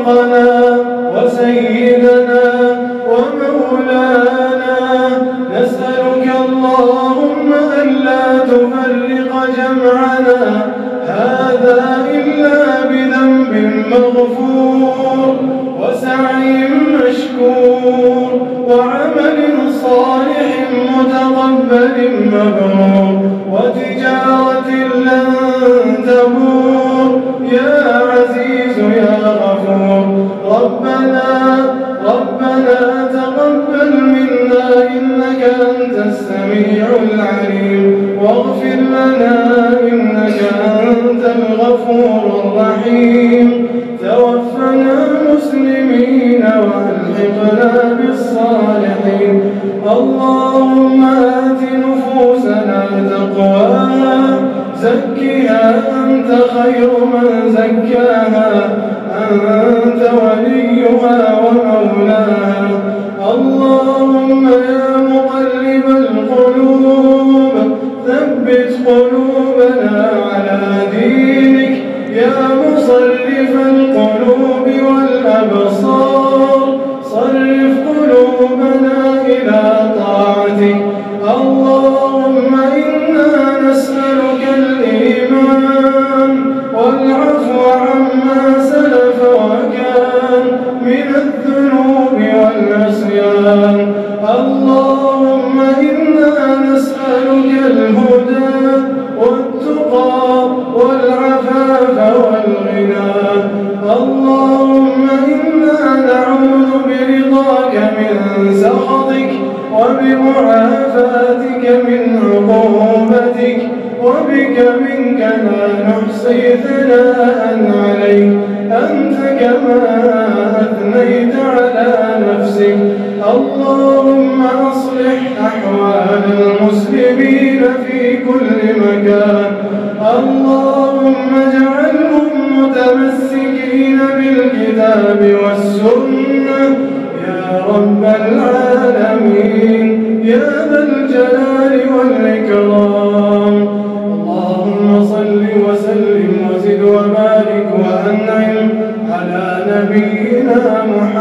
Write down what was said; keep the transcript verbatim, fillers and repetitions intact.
خالقنا وسيدنا ومولانا، نسألك اللهم ألا تفرق جمعنا هذا إلا بذنب مغفور وسعي مشكور وعمل صالح متقبل مبرور وتجارة لن تبور يا عزيز يا غفور. ربنا ربنا تقبل منا إنك أنت السميع العليم، واغفر لنا إنك أنت الغفور الرحيم. توفنا مسلمين وألحقنا بالصالحين. اللهم آت نفوسنا تقواها، زكها أنت خير من زكاها، أنت وليها ومولاها. اللهم يا مقلب القلوب ثبت قلوبنا على دينك، يا مصرف القلوب والأبصار صرف قلوبنا إلى طاعتك. اللهم إنا نسألك الإيمان والعفو عما سلف وكان من الذنوب والعصيان. اللهم إنا نسألك الهدى والتقى والعفاف والغنى. اللهم إنا نعوذ برضاك من سخطك وبمعافاتك من عقوبتك، وبك منك لا نحصي ثناء عليك أنت كما أثنيت على نفسك. اللهم أصلح أحوال المسلمين في كل مكان. اللهم اجعلهم متمسكين بالكتاب والسنة يا رب العالمين يا ذا الجلال والإكرام. اللهم صل وسلم وزد وبارك وأنعم على نبينا محمد